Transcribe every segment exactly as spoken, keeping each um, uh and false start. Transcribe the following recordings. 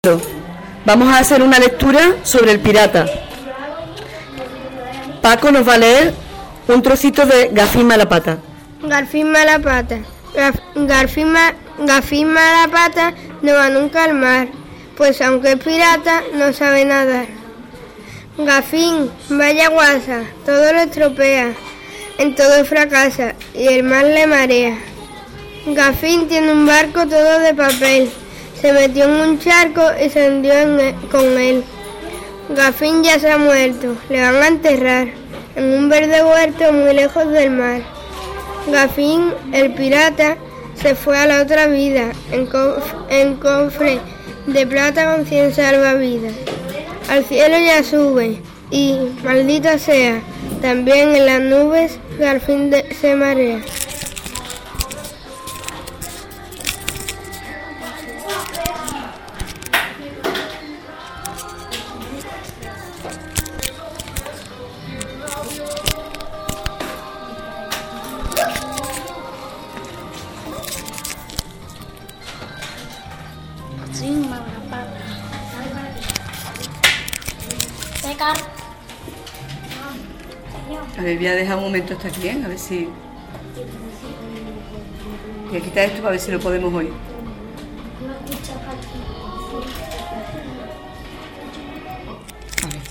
Vamos a hacer una lectura sobre el pirata. Paco nos va a leer un trocito de Gafín Malapata. Garfín Malapata. Gaf, Garfín, ma, Gafín Malapata no va nunca al mar, pues aunque es pirata no sabe nadar. Gafín, vaya guasa, todo lo estropea, en todo fracasa y el mar le marea. Gafín tiene un barco todo de papel, se metió en un charco y se hundió en él, con él. Gafín ya se ha muerto, le van a enterrar en un verde huerto muy lejos del mar. Gafín, el pirata, se fue a la otra vida, en, cof en cofre de plata con cien salvavidas. Al cielo ya sube y, maldita sea, también en las nubes Garfín de se marea. Sin Malapata. Secar. A ver, voy a dejar un momento hasta aquí, ¿eh? A ver si... Voy a quitar esto para ver si lo podemos oír. A ver.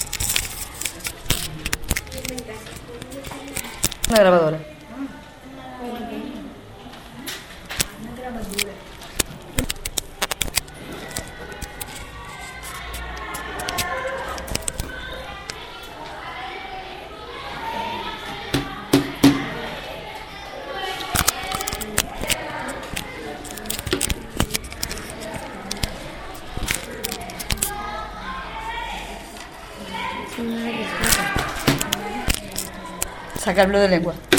Una grabadora. Sacarlo de lengua.